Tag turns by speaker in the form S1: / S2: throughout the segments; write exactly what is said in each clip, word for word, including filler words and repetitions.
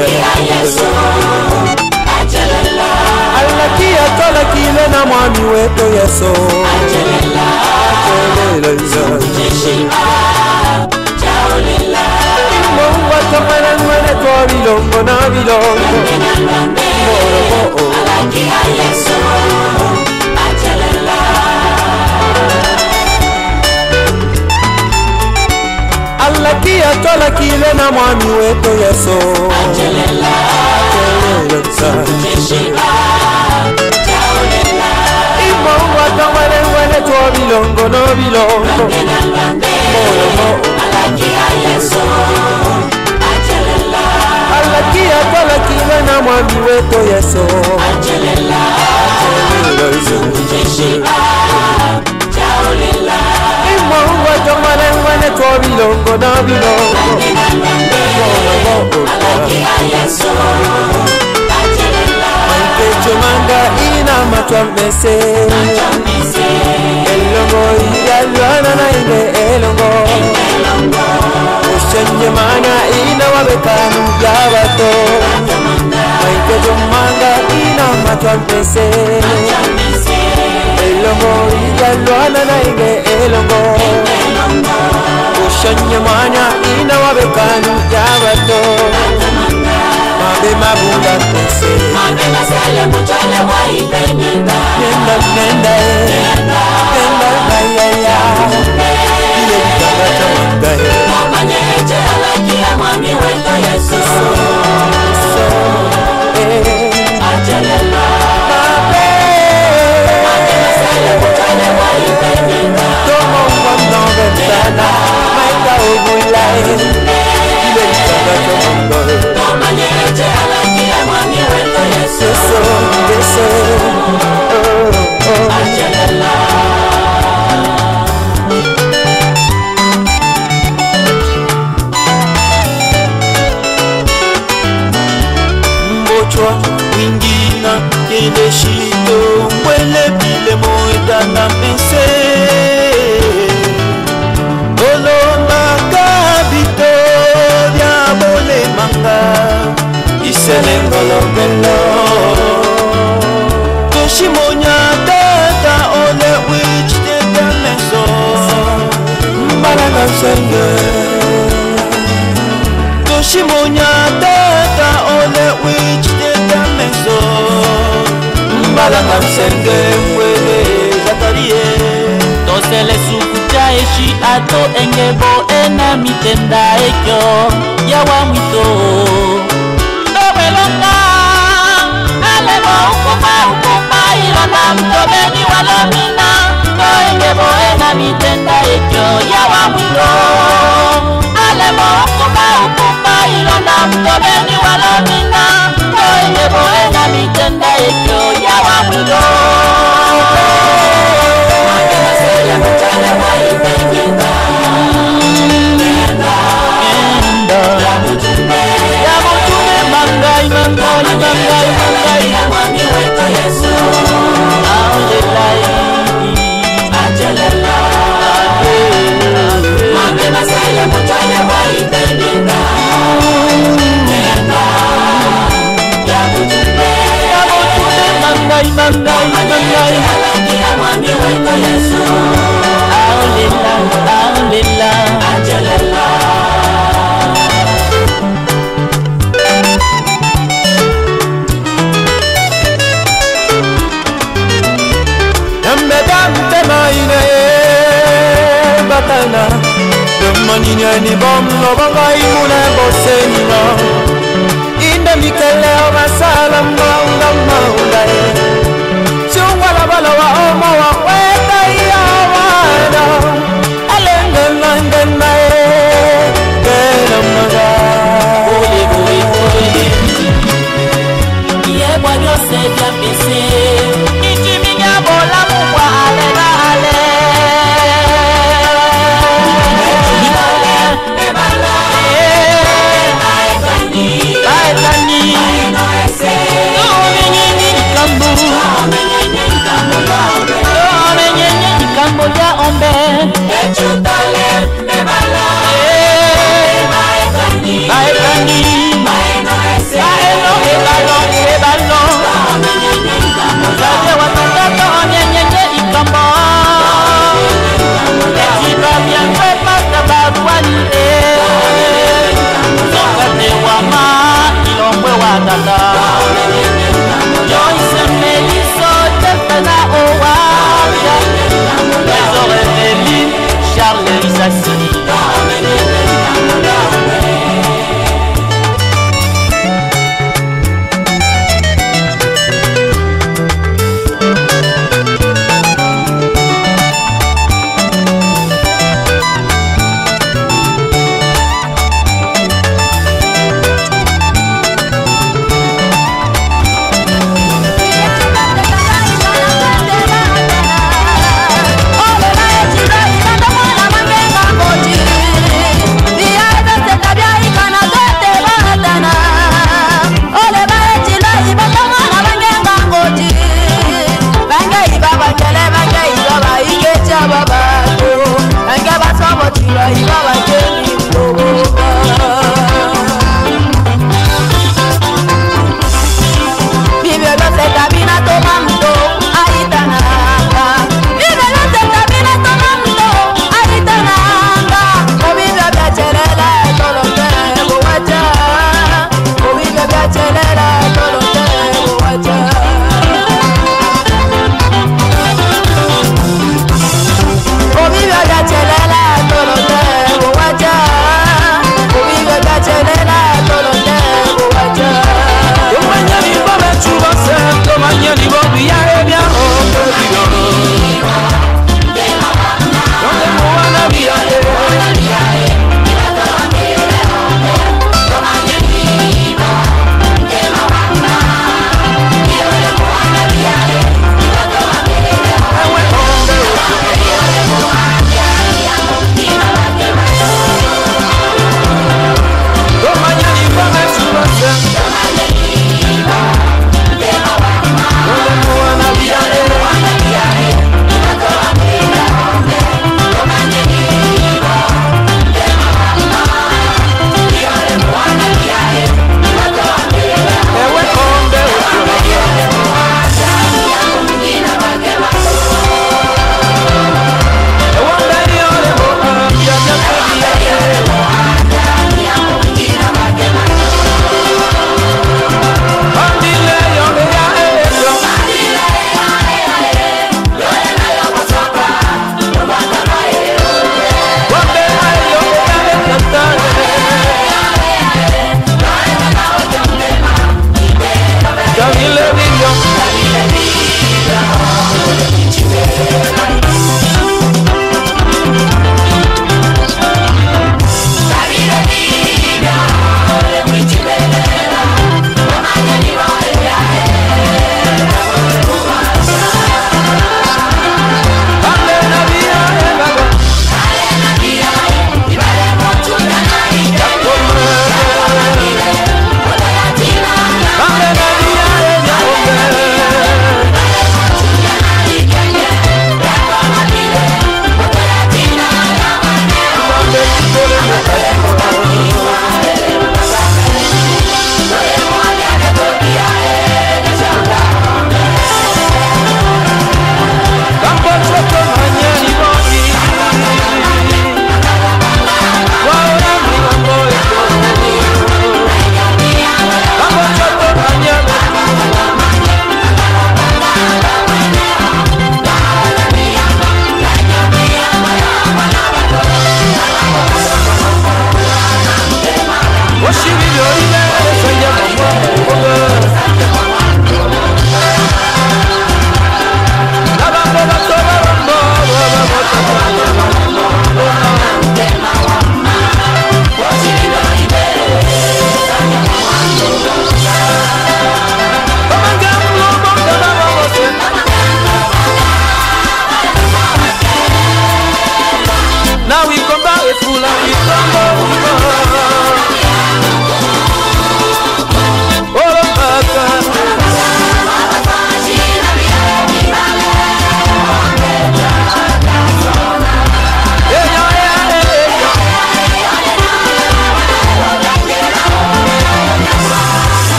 S1: Allah ki atola kile na mwami wetu Yesu. Mungu atamana mwana kwa bilongo na bilongo. Allah ki atola kile na mwami wetu Yesu. Mungu atamana mwana kwa bilongo na bilongo. Allah ki atola kile na mwami wetu Yesu. Mungu atamana mwana kwa bilongo na bilongo. Chomanga ina matwamese elongo yalwana na ine elongo Ushenye manga ina wabekanu yabato Maike chomanga ina matwamese elongo yalwana na ine elongo Ushenye manga ina wabekanu yabato Mabe mabunda pese Mabe masale mutale wa ite nenda Nenda nenda Nenda Nenda Nenda Nenda Nenda Mama nyeche alakia mwami weto Yesu So Achelela Mabe Mabe masale mutale wa ite nenda Tomo kwa mnove mtana Maika ugulai Mama nyeche alakia mwami weto Yesu Yesu, Yesu Achelela Mbochwa wingina kele shito Mwele bile moeda na mese Oloma kabito Diabole manga Isenengolo belo Toshimonya tata ole wich teta meso Mbalanga msenge Toshimonya tata ole wich teta meso Mbalanga msenge mwele Zakarie Tosele sukuta eshi ato engebo ena mitenda ekyo Yawa mwito Nobelonga Alebo ukuma ukuma ilona mtobeni walomina Engebo ena mitenda ekyo Yawa mwito Alebo ukuma ukuma ilona mtobeni walomina Engebo ena mitenda ekyo Yawa mwito Makena sele mutale wa ite nenda Nenda Nenda Yamutume Yamutume mangai mangai mangai mangai Mwami weto Yesu Aolelai Achelela Mwami masele mutale wa ite nenda Nenda Yamutume Yamutume mangai mangai mangai Mwami weto Yesu Aolela Aolela Achelela Batana Demaninya ni bom lobanga imuna bosenina Inda mikele obasalam maula maula Chungwala bala wa oma wa weta ya wana Alenga nanga nae Kena maga Uli uli uli Iye wanyo seja pise Ichiminya bola mwa alela ale Kambu,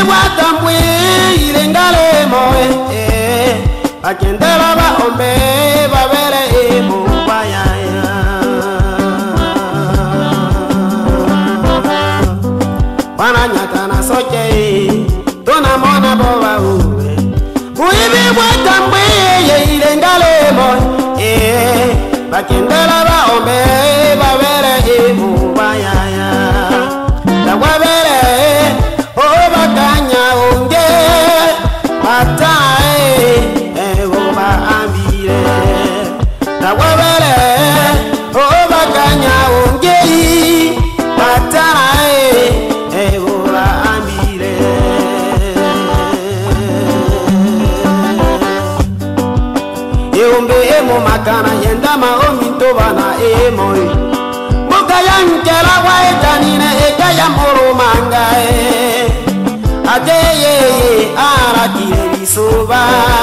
S1: watambwe ilengale moe akendela ba ombe babere emo bayaya wananyata na soke tona mona boba ube kuibi watambwe ilengale moe akendela ba ombe babere emo bayaya tawabere obakanya onge matae egoba ambire tawabere obakanya onge matae egoba ambire eombe emo makana yenda maominto bana emoi mukayankela waetanine ekaya moro mangae Adeye arakire bisoba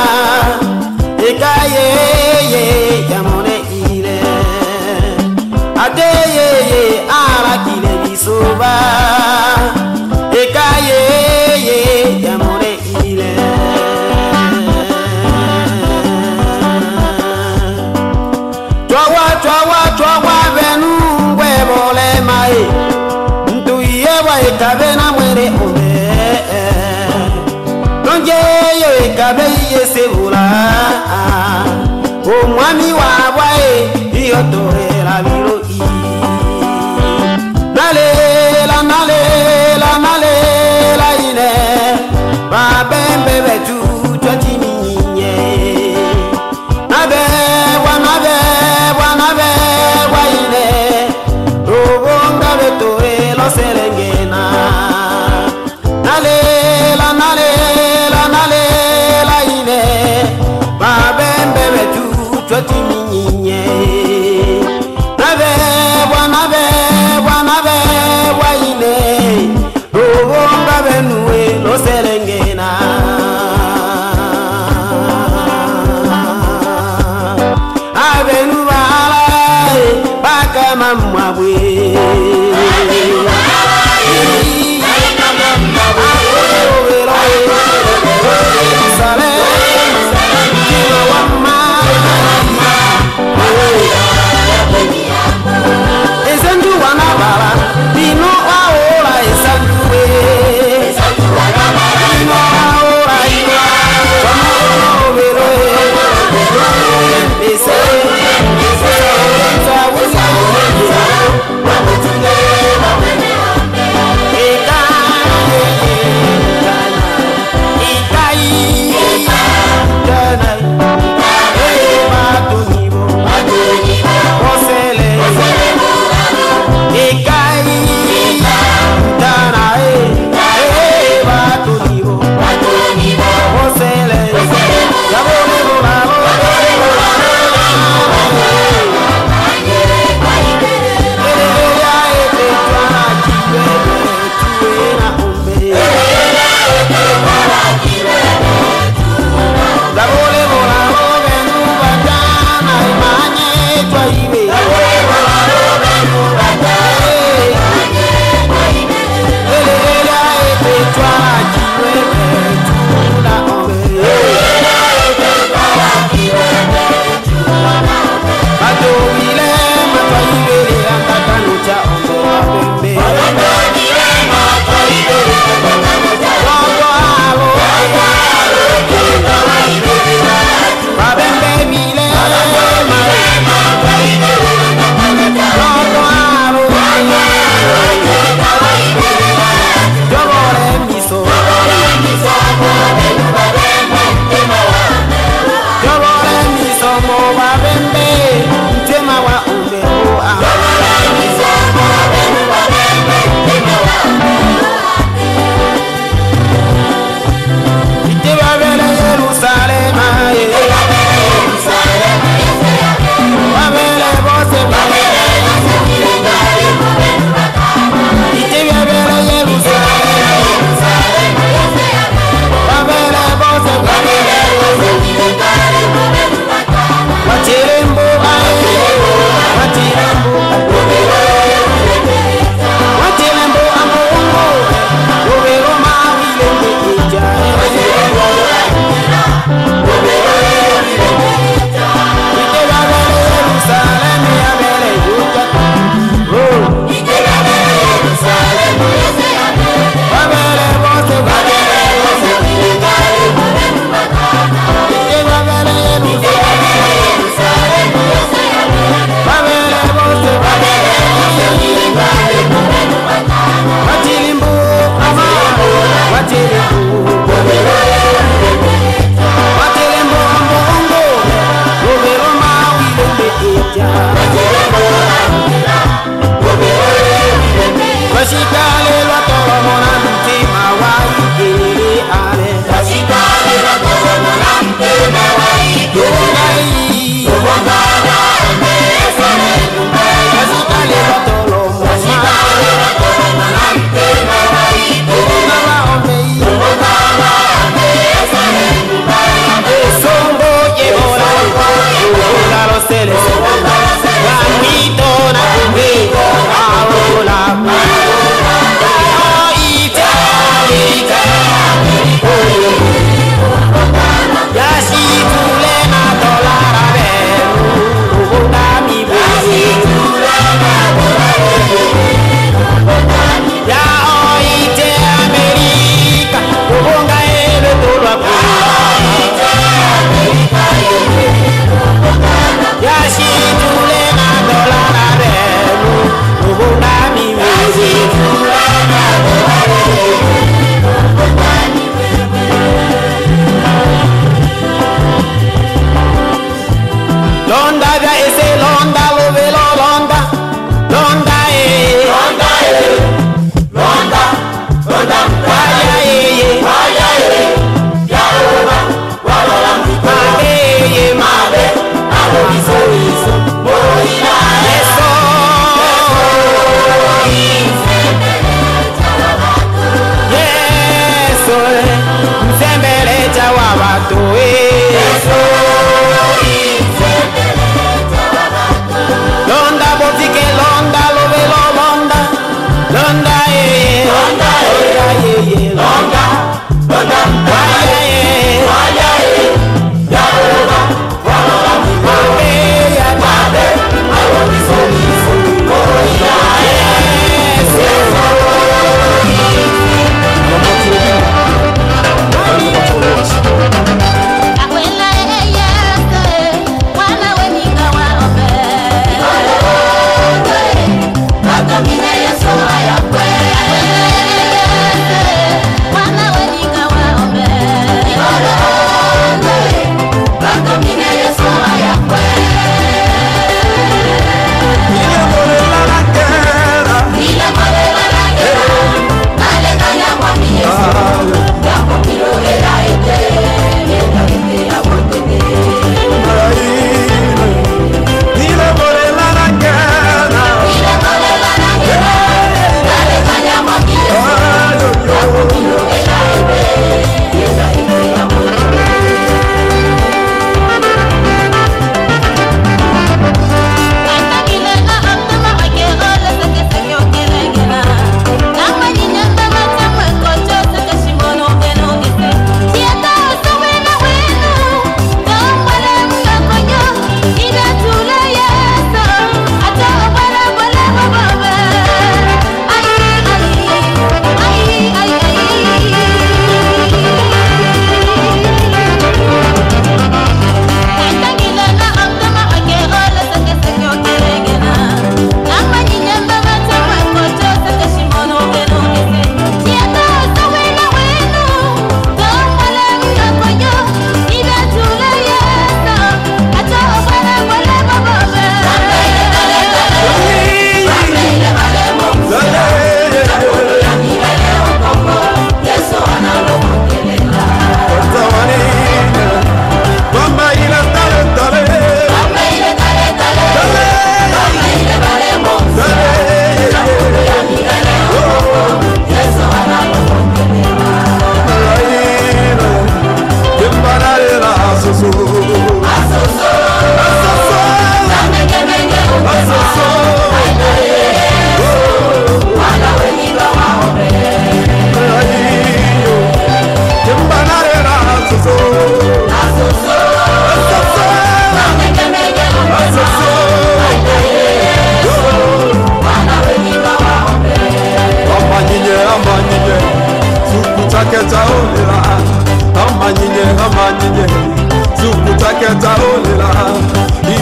S1: ekaye yamone ile Adeye arakire bisoba ekaye yamone ile Twawa twawa twawa benu webole mai Ntuye wa ekabena mwere ome Nongeyo ekabeyi esebula Omwami wabwae iyotorela biroi Nalela nalela nalela ine Babembe betu twatiminye Nabebwa nabebwa nabebwa ine Robonga betorela serengena Nalela nalela nalela ine babembe betu twatiminye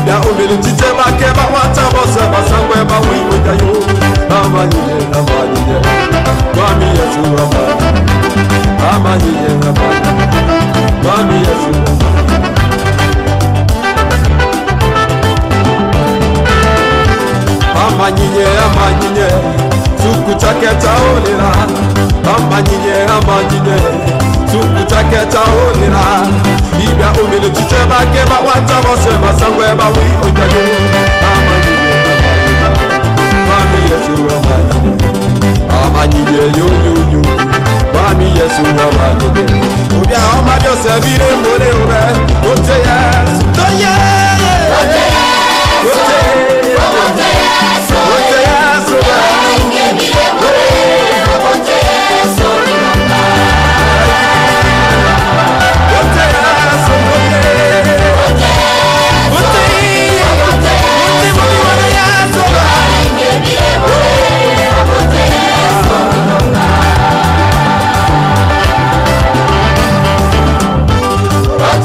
S1: Ida umili titeba keba watabo seba sangwe ba wiwo jayo. Amanyinye amanyinye. Kwami Yesu amanyinye. Amanyinye amanyinye. Kwami Yesu amanyinye amanyinye. Suku chake taolera. Amanyinye amanyinye. Suku chake taolera. Ida umili titeba keba watabo seba sangwe ba wiwo jayo. Amanyinye Kwami Yesu amanyinye. Amanyinye yo yo yo. Kwami Yesu amanyinye. Obia oma dio servire mole obe. Ote Yesu. To Yesu. Ote Yesu. Ote Yesu. Ote Yesu. Ote Yesu. What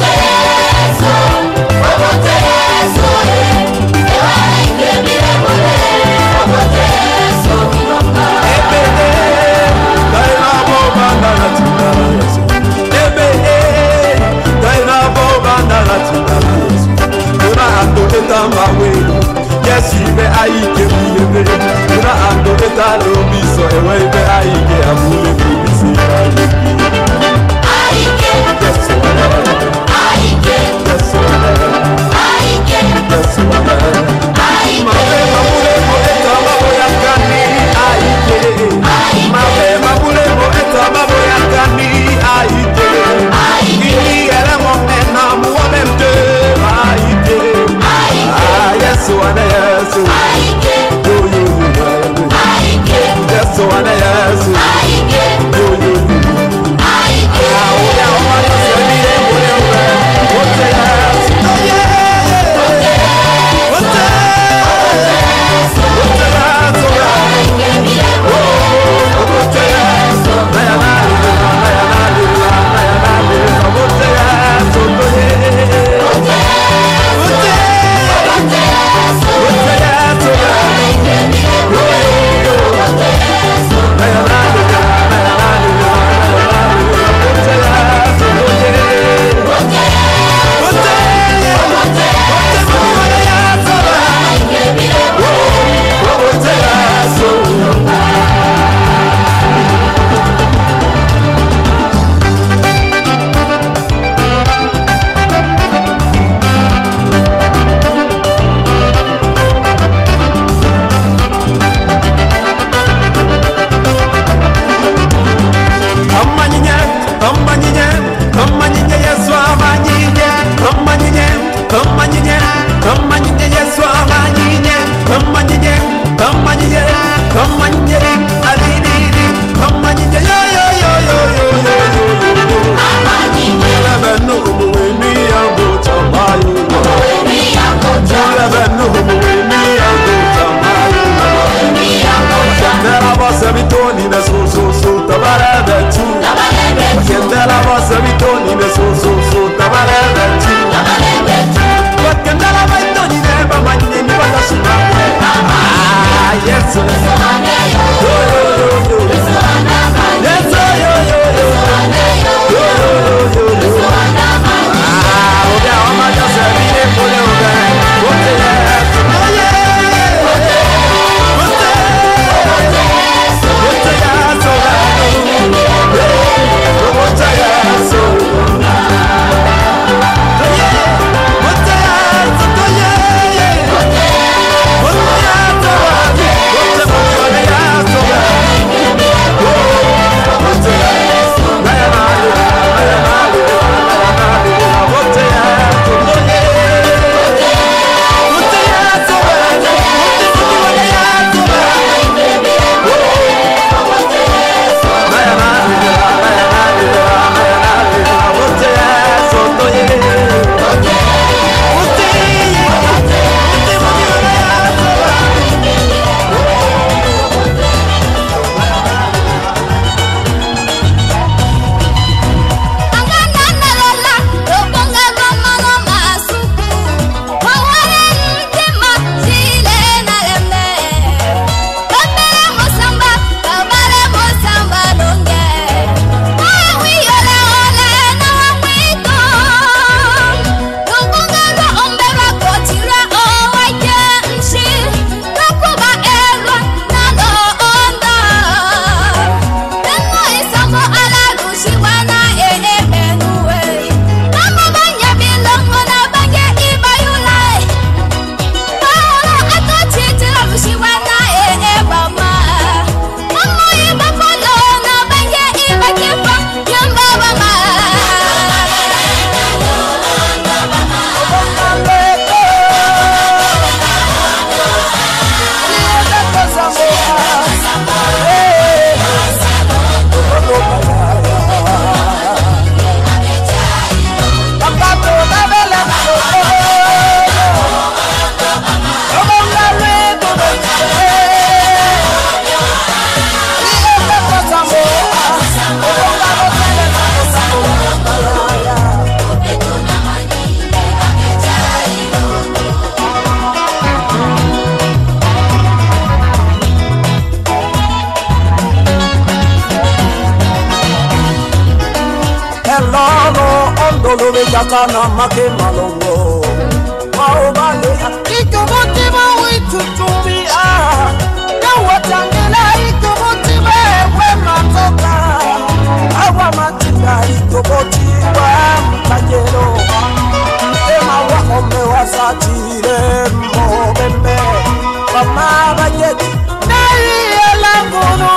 S2: lolo ondo lo ve yakana make malongo maobale iko motiva witutumbi ah na watangela iko motiva we matoka awa matika iko motiva mtajero ema wa ome wasatire mo bembe mama bayeti nari elangono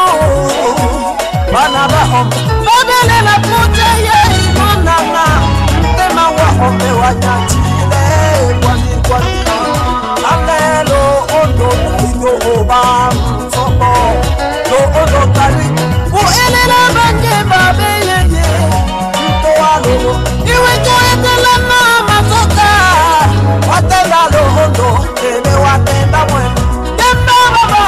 S2: bana ba ome babele na puta ye imonana ema wa ome wanyatile kwani kwani angelo ondo ido oba sopo lo ondo tari u elela banje babeye to alo iwe to etela na masoka watela lo ondo ene watenda mwe demba baba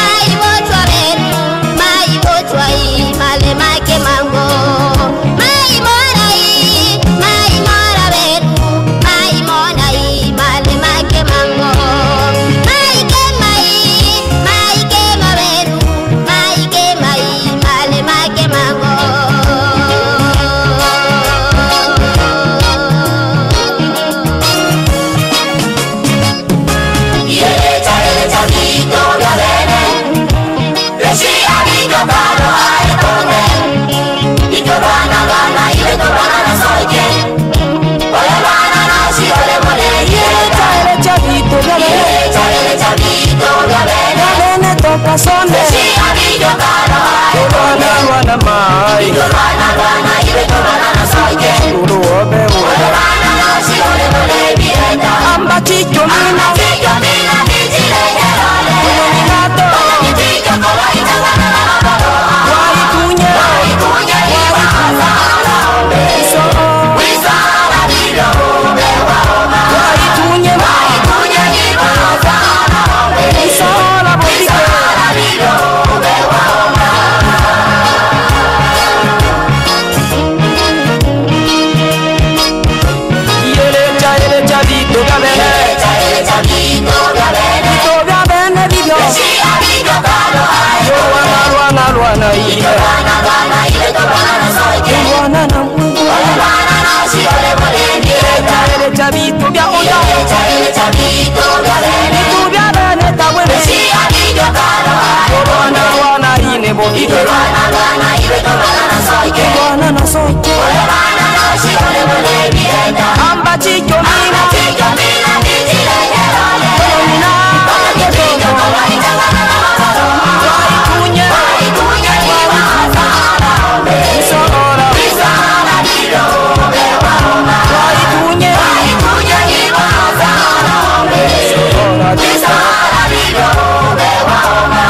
S3: Mai
S2: sonde
S3: Esia video karo ai
S2: Wana wana mai
S3: Wana wana ibe to wana na soike
S2: Ulu obe wana
S3: Wana na si ole ole bienda
S2: Amba chicho mina
S3: Amba chicho mina Nijile nyerole
S2: Minato
S3: Nijika kola itangana na baro
S2: Wai kunye
S3: Wai kunye iwa hazala ombe
S2: Iso
S3: Wisala video ombe wa oma
S2: Wai kunye
S3: Wai kunye iwa hazala ombe
S2: Iso la botike
S3: Wisala video ombe wa oma
S2: Yele cha yele cha vito gabene
S3: Elecha elecha vito gabene
S2: Vito gabene vivyo
S3: Esia video karo ai
S2: Yo wana wana wana ibe
S3: Wana wana ibe to wana na soike
S2: Wana na mungu
S3: Wana na si ole ole bienda
S2: Yele cha vito vya onda
S3: Elecha elecha vito gabene
S2: Vito gabene tawele
S3: Esia video karo ai
S2: Wana wana ine botike
S3: Wana wana ibe to wana na soike
S2: Wana na soke
S3: Wana na si ole ole bienda
S2: Amba chicho mina
S3: Chicho mina nijile nyerole
S2: Mina
S3: Nijika kola itangana na baro
S2: Wai kunye
S3: Wai kunye iwa hazala ombe
S2: Iso ora
S3: Wisala video ombe wa oma
S2: Wai kunye
S3: Wai kunye iwa hazala ombe
S2: Ora
S3: Wisala video ombe wa oma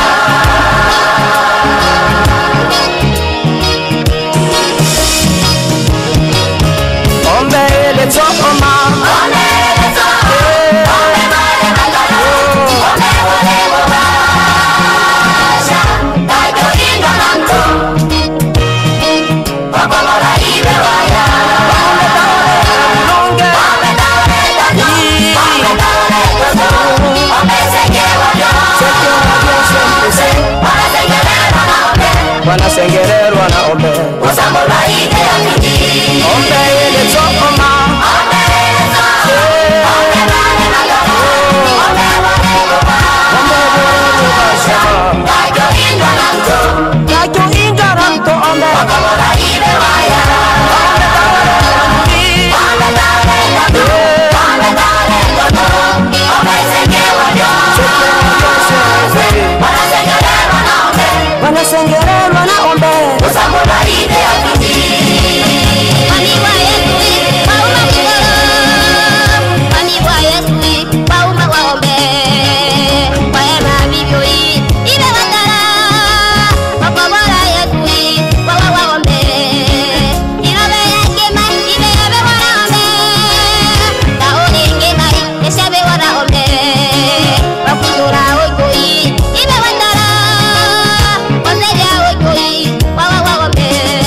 S2: Ombe ele choma
S3: Ombe lezo Ombe male magana Ombe wale wabasha Taito ingo nanto Wakomola ibe waya
S2: Longe
S3: Ombe taore tato Ombe taore tato Ombe seke wajo
S2: Seke wajo sempre se
S3: Wana sengerero na ombe
S2: Wana sengererwa na ombe
S3: Usambola ide ya kiti
S2: Ombe ele choma
S3: Ombe lezo Ombe male magana Ombe wale wabasha Taito ingo nanto
S2: Kajo ingaranto ombe
S3: Wakomola ibe waya Ombe taore tato Ombe taore tato Ombe seke wajo Wana sengerero na ombe
S2: Wana sengererwa na ombe
S3: Usambola ide ya kiti
S4: Mamiwa yetu pauma mgoro, mamiwa yetu pauma waombe, waema vivyo ibe watara, wakobora yetu wawa waombe, irobe yake mai ibe yabe waraombe, taoni ngemai eshabe waraombe, wakundura oikoi ibe watara, waseria oikoi wawa waombe.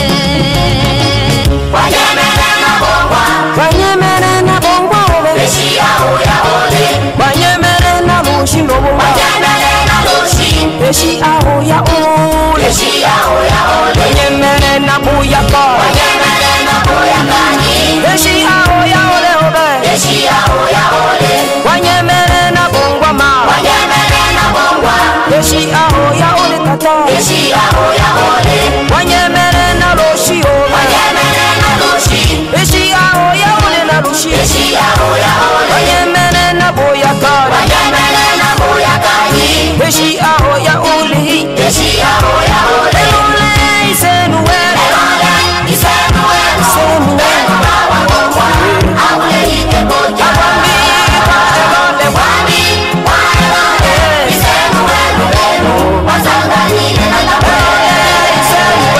S3: Wanyemele na bongwa
S2: Banyemere na bongwa obe
S3: Esia oya ole
S2: Banyemere na bushindo bomba
S3: Wanyemele na lushi
S2: Eshi aho ya ole
S3: Esia oya ole
S2: Banyemere na buyaka
S3: Wanyemele na boya kani
S2: Eshi aho ya ole obe
S3: Esia oya ole
S2: Banyemere na bongwa ma
S3: Wanyemele na bongwa
S2: Eshi aho ya ole tata
S3: Esia oya ole
S2: Banyemere na loshi obe
S3: Wanyemele na lushi
S2: Eshi aho ya ole na lushi
S3: Esia oya ole
S2: Banyemere na buyaka
S3: Wanyemele na boya kani
S2: Eshi aho ya ole
S3: Esia oya ole
S2: Elole isenuwe
S3: Elole isenu eno
S2: Isenuwe
S3: Eno bawa bongwa Aule ike boja
S2: Wambi kwa elole
S3: Wami wa elole Isenu enu enu Wasanganyile na tabe
S2: Isenu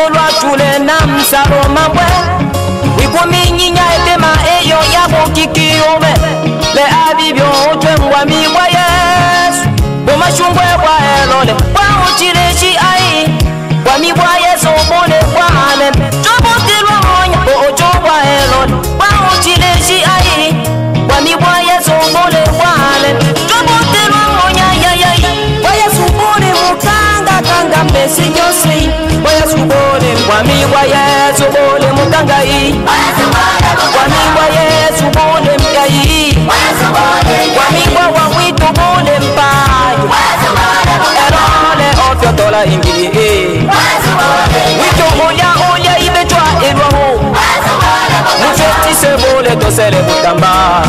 S2: lwa chule na msalo mabwe ikuminyinya edema eyo yabo kikiome le abibyo otwembwa miwa Yesu bomashungwe bwa elole kwa uchirechi ai kwa miwa Yesu bole kwa amen chobotelwa monya o chobwa elole kwa uchirechi ai kwa miwa Yesu bole kwa amen chobotelwa monya ya ya kwa Yesu bole mukanga kanga mbesi nyose kwa Yesu bole kwa miwa Yesu bole mukanga i kwa miwa Yesu bole mkai kwa miwa wa wito bole mpai erole ofyo tola ingili wito oya oya ibechwa elwaho mufeti se bole tosele butamba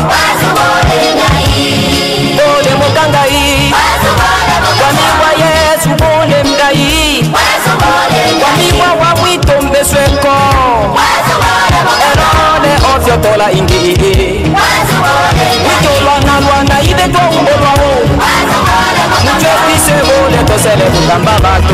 S2: bole mukanga i kwa miwa Yesu bole mkai kwa miwa wa wito mbesweko erole ofyo tola ingili wito lwana lwana ibechwa umbolwaho mufeti se bole tosele butamba bato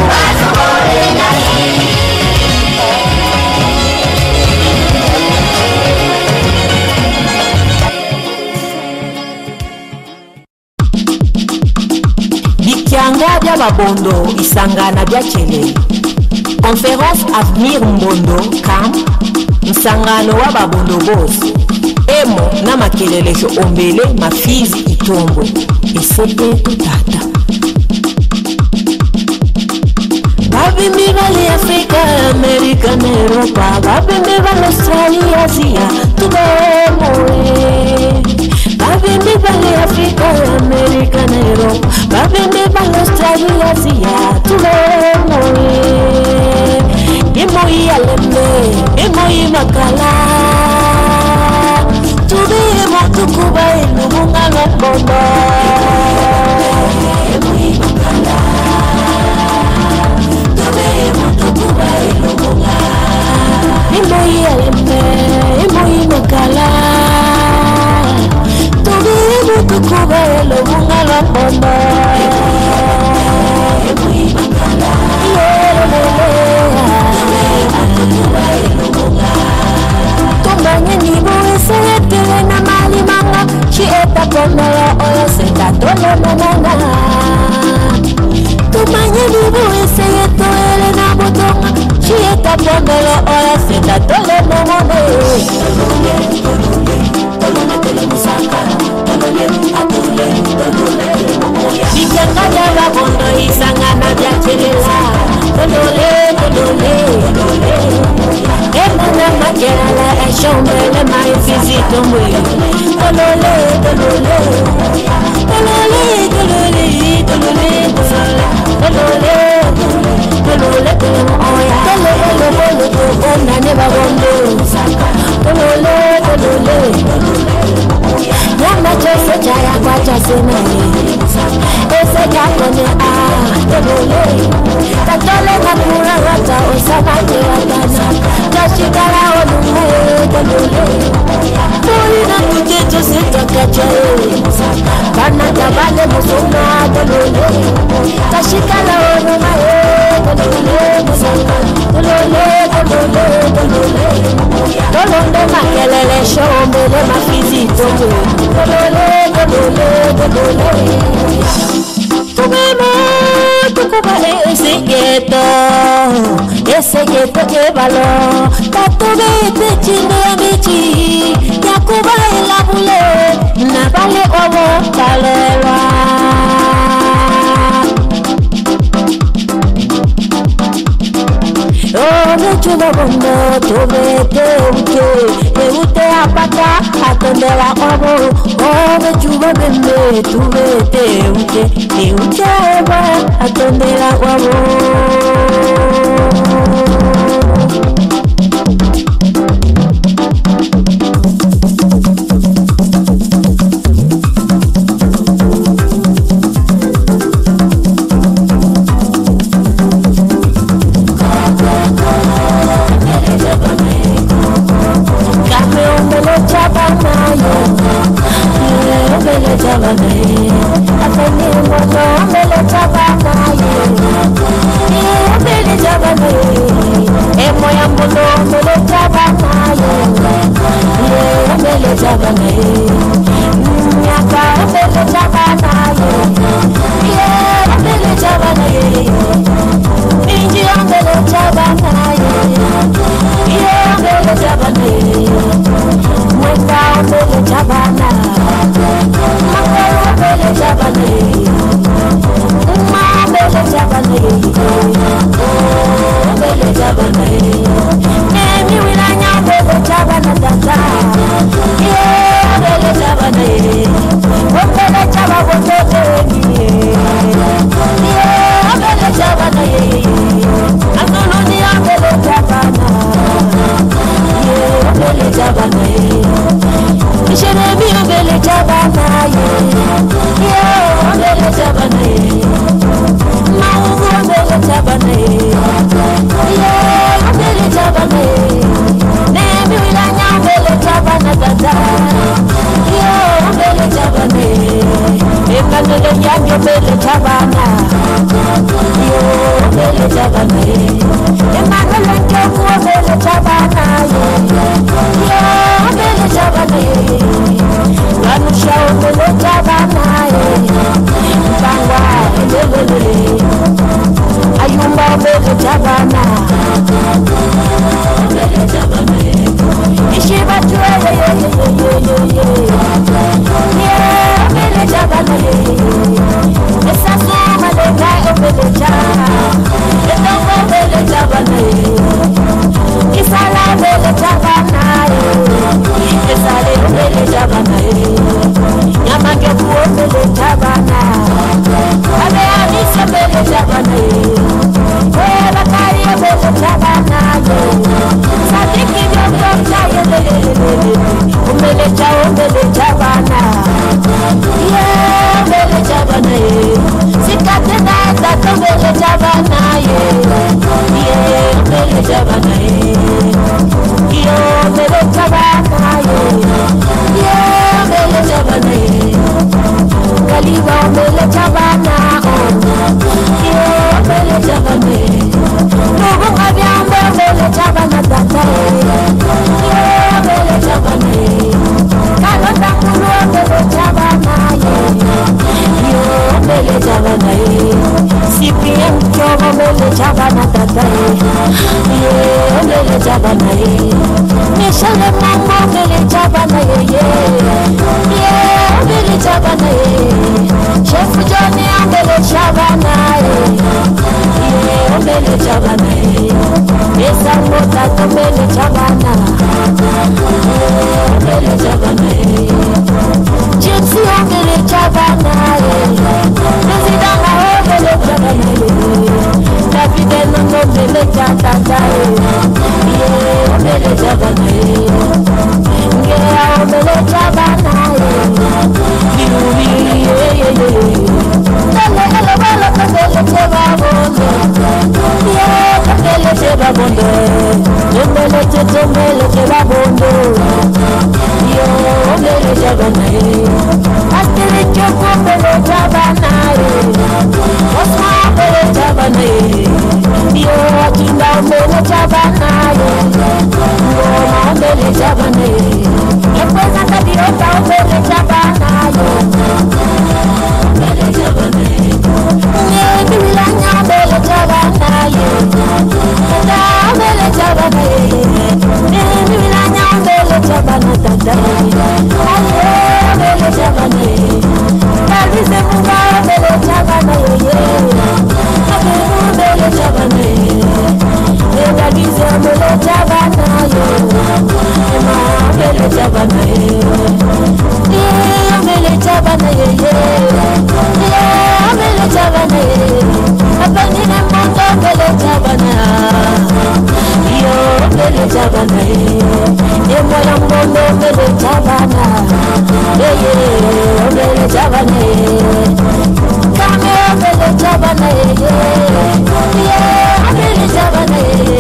S5: Bikianga bya babondo isangana bya chele Conférence Avenir Mbondo Kam msangano wa babondo boss emo na makelelesho ombele mafizi itombwe esepe tata Babimbi bali Afrika, Amerika na Europa Babimbi bali Australia, Asia tubemore Babimbi bali Afrika, Amerika na Europa Babimbi bali Australia, Asia tubemore Imoi alembe, imoi makala Tubemo tukuba inu munga lokondo Imoi makala Imoi alembe, imoi makala Tubemo tukuba inu munga lokondo Imoi makala Tumanye nibo ese tele na mali manga Chi eta pomelo oyo seta tole manana Tumanye nibo ese tele na botonga Chi eta pomelo oyo seta tole manana Tolole, tolole, tolole tele musaka Tolole, atole, tolole tele momoya Bikenga ya bondo isangana bya chelela Tolole, tolole, tolole Emana makerala eshombele maifizito mwe Tolole, tolole Tolole, tolole, tolole Tolole, tolole, tolole oya Tolole, tolole, tolole, neba bondo Tolole, tolole Yama chose chaya kwa chose nae Ese kakone ah, tolole Tatole makura wata osama jiratana Tashikara olume, tolole Tuli na kujecho sitakache Kana tabale musuma, tolole Tashikara olume, tolole Tolole, tolole, tolole Tolonde makelele shombele mafizi tomo Tolole, tolole, tolole Tubemo, tukuba ese geto Ese geto kebalo Tatube te chinde bichi Yakuba elabule Nabale obo kalelwa Oh, me chulo bondo, tube te ute Me ute apata, atendela obo Oh, me chulo bende, tube te ute Me ute eba, atendela obo Thank you. le mambo vele chabana ye ye ye vele chabana ye chef Johnny vele chabana ye ye vele chabana ye esa mota vele chabana vele chabana ye Gypsy vele chabana ye president la vele chabana ye David no vele chabana ye Omele Jabana, yeah, Omele Jabana, you, yeah, yeah, Tell hello, hello, Omele Jabana, yeah, Omele Jabana, Omele Jabana, Jabana, yeah, Omele Jabana, Asteri Joko, Omele Jabana, Osma, Omele Jabana, yeah, Kinda, Omele Jabana, Omele Jabana, Ekweza kabiota Omele Jabana, Omele Jabana, Nye bilanya Omele Jabana, Tata Omele Jabana, Nye bilanya Omele Jabana, Tata Omele Jabana, Kazi munga Omele Jabana, Omele Jabana, Kazi Omele Jabana, Omele Jabana, yeah, Omele Jabana, yeah, Omele Jabana, Apani na moto Omele Jabana, yeah, Omele Jabana, yeah, moya mondo Omele Jabana, yeah, yeah, Omele Jabana, kame Omele Jabana, yeah, Omele Jabana,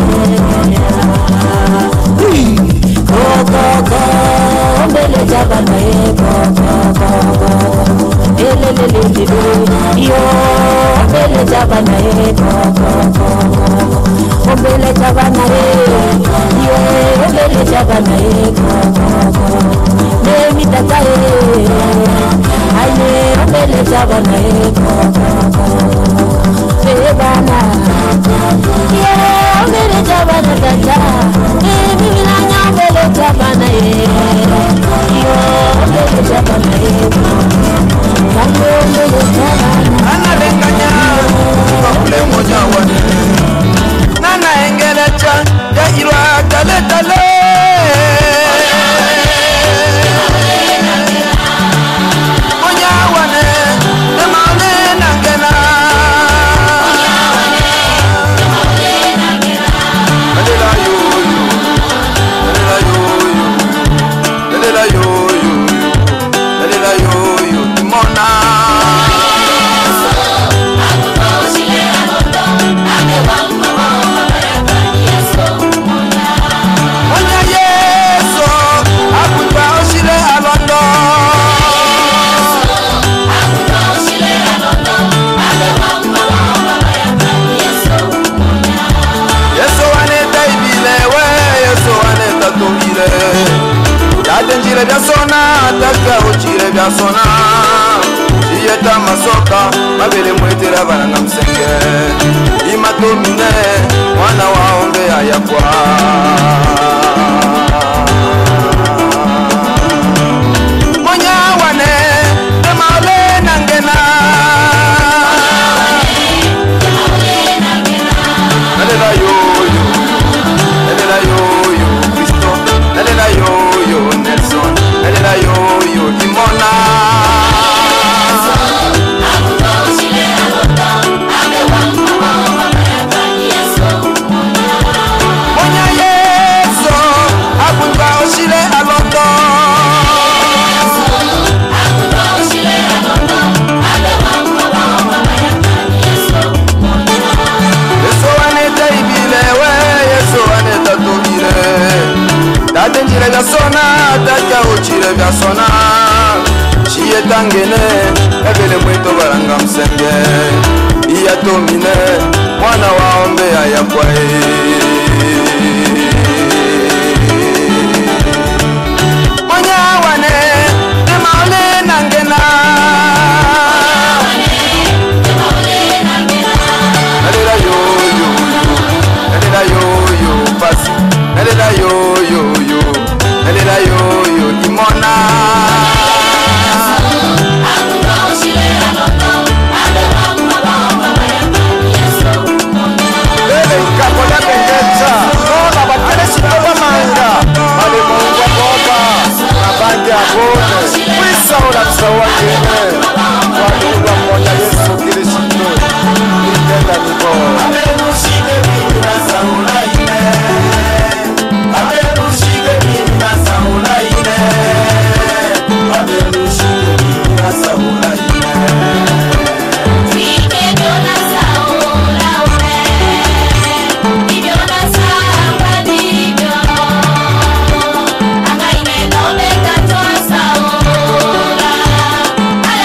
S5: go go go, Omele Jabana, go go go go, ele le le le yo, Omele Jabana, go go go, Omele Jabana, yo, Omele Jabana, go go go, le mi tata ye, aye, Omele Jabana, go go go, Jabana, yeah, Omele Jabana, tata, eh, mi milanya Omele Jabana, yo, Omele Jabana, kamo Omele Jabana,
S6: analenganya bakule moja wane nana engelecha ya irwa tale tale moja wane emane nangena alela yo alela yo alela yo alela yo mona Yadenjire bya sona taka uchire bya sona Iyeta masoka mabele mwetera bana ngamsenge Imatomine mwana waombe ayakwa Monya wane emale nangena Nalela yo yo Nalela yo yo Cristo Nalela yo yo Nelson Nalela yo yo Imona Monya Yeso Akunga oshile alondo Yeso aneta ibilewe Yeso aneta tobile Dadenjire bya sona Daka uchire bya sona Chiye tangene Ebele mwito baranga msenge Iya tomine Mwana waombe ayakwae Monya wane Emaole nangena Nalela yo yo Nalela yo yo Pasi Nalela yo yo yo saula sawa kene waduwa moja Yesu Kristo nitenda nibo amenushike mimi na saula ine amenushike mimi na saula ine amenushike mimi na saula ine
S3: Saula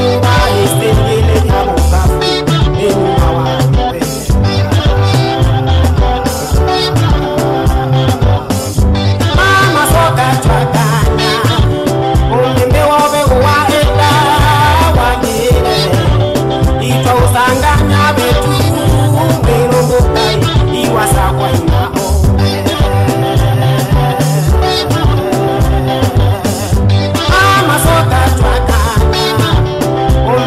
S7: Munga estengele ya mukafu Enyuma wawe Mama soka twakanya Umimbe wobe uwaenda wanyine Ito usanganya betu Mbino mukai Iwasa kwa inao Mama soka twakanya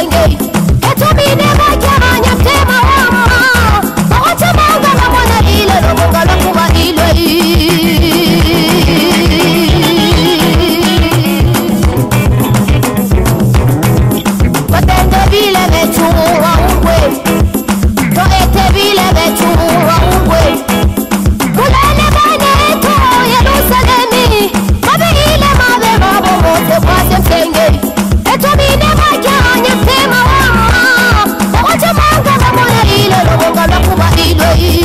S4: msenge etumine bajanya tema wama Ocha manga na mwana ile no munga la kuba ile Batende vile vetu wa ungwe Toete vile vetu wa ungwe Kulele bane to Yerusalemi Mabe ile mabe mabo mote kwa semsenge Etumine bajanya tema wama Ocha manga na mwana ile no munga la kuba ile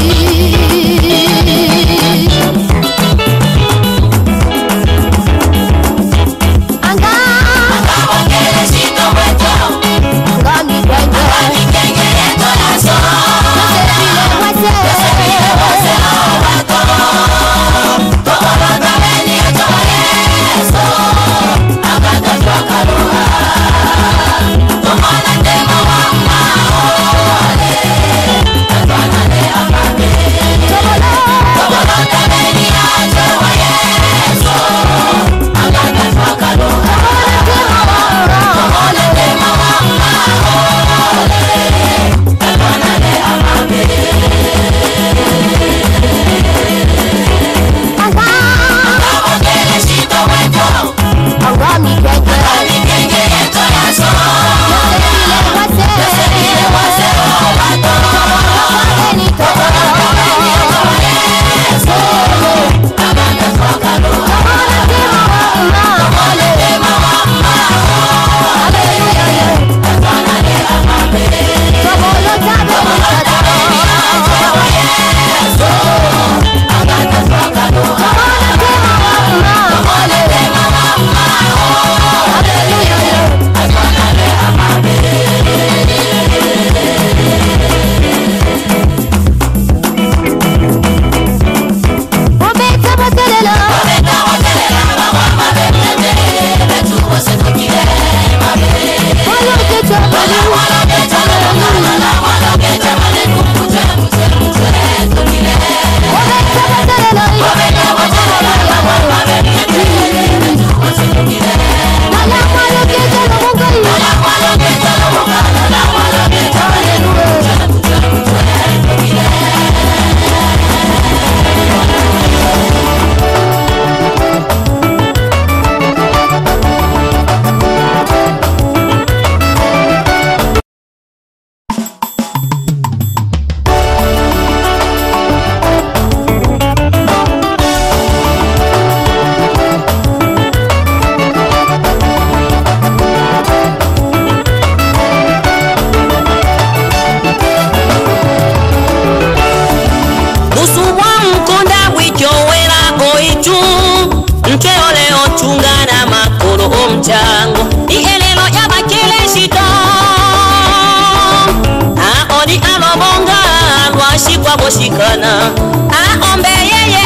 S2: Boshikana aombe yeye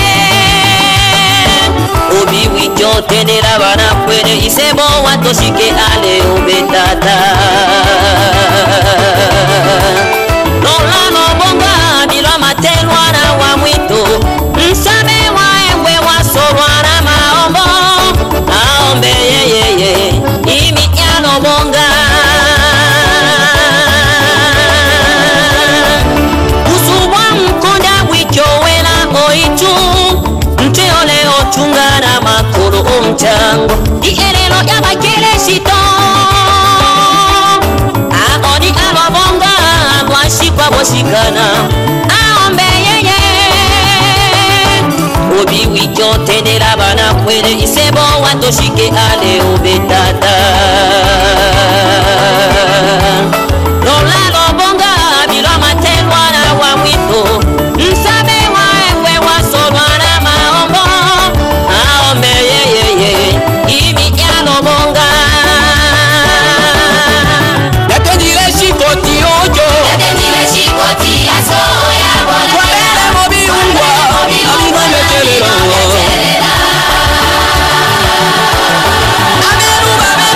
S2: obi wijo tenera bana kwene isebo watoshike ale obetata Lola no bonga bila matelwa na wa mwito msame wa ewe wa sorwa na maombo aombe yeye imi ya no bonga Chungana makuru umchango Ierelo ya bakele shito Aoni alobonga Mwashikwa boshikana Aombe yeye Obi wijo tenera bana kwele Isebo watoshike ale obetata Lola lobonga Bila matelwa na wa mwito Msabe wa ewe wa solwa na maombo Aombe yeye imi ya lobonga Yate nile shikoti ojo Yate nile shikoti aso ya bola Kwabele mobi ungwa Amigwa metelera Amiru babe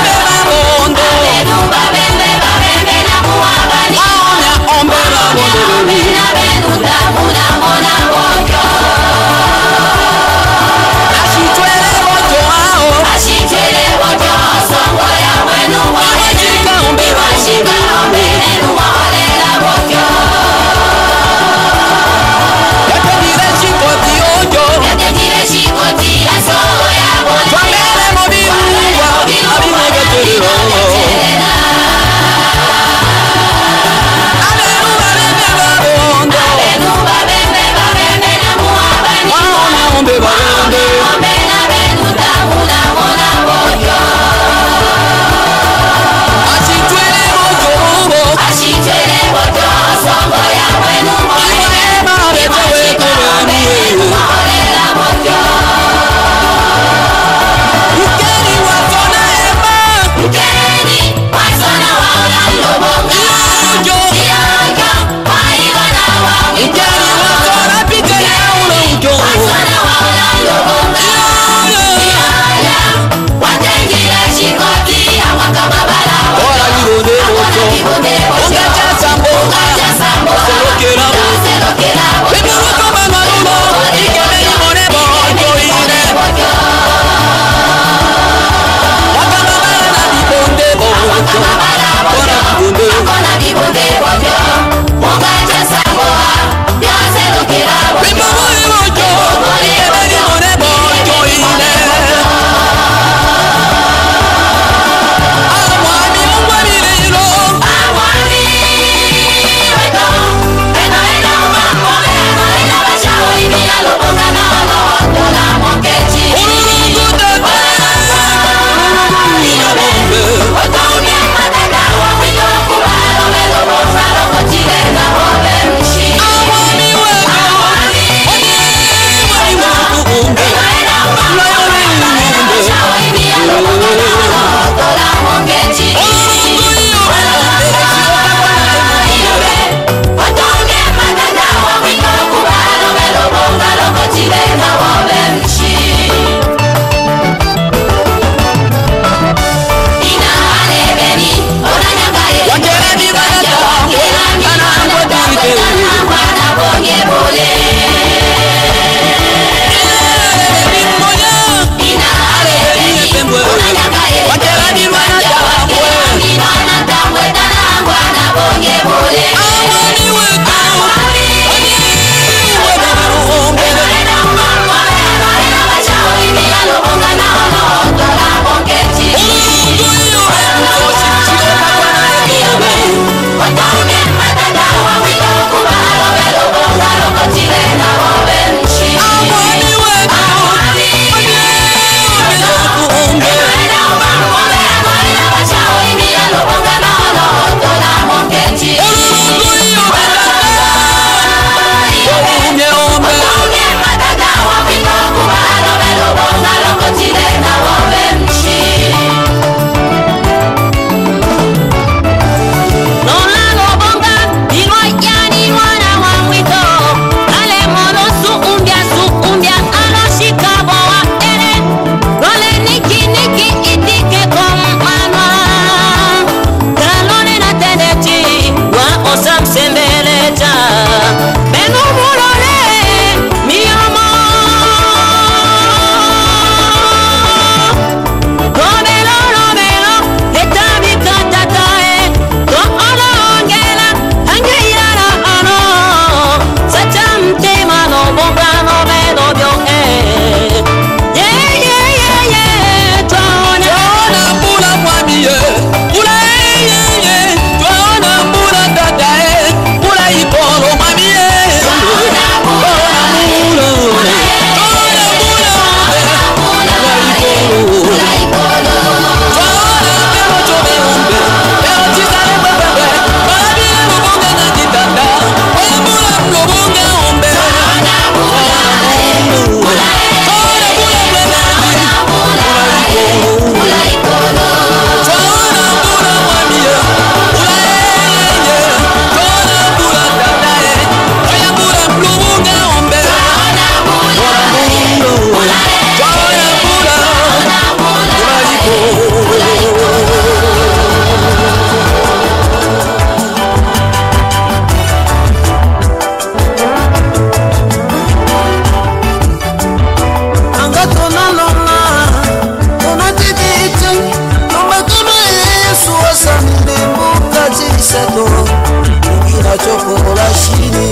S8: seto Ina choko la shini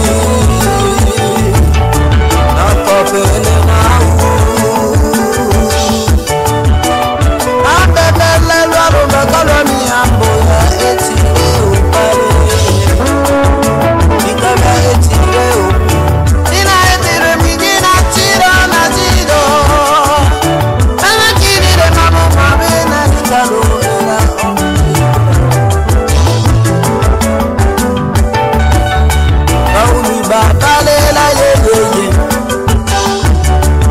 S8: Na popele na u Abebele lwaro megolo mi ambo ya etire upale Ikaba etire upale Ina etire migina tiro na tiro Ana kirire mamu mabena nikalo era Bauli batale la ye ye ye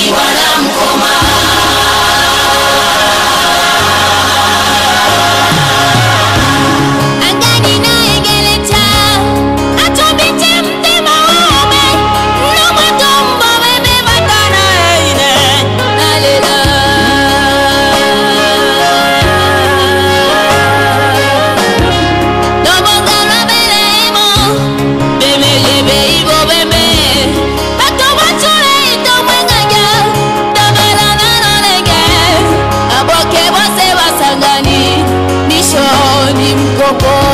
S3: wanamkoma.
S4: Angani na egeleta atobite mtema wame no matombo bebe batana ine nalela no bongala belemo bebe lebe ibo bebe batoba chole ito mwengaja tabala nano lege aboke bose basangani nisho ni mkoko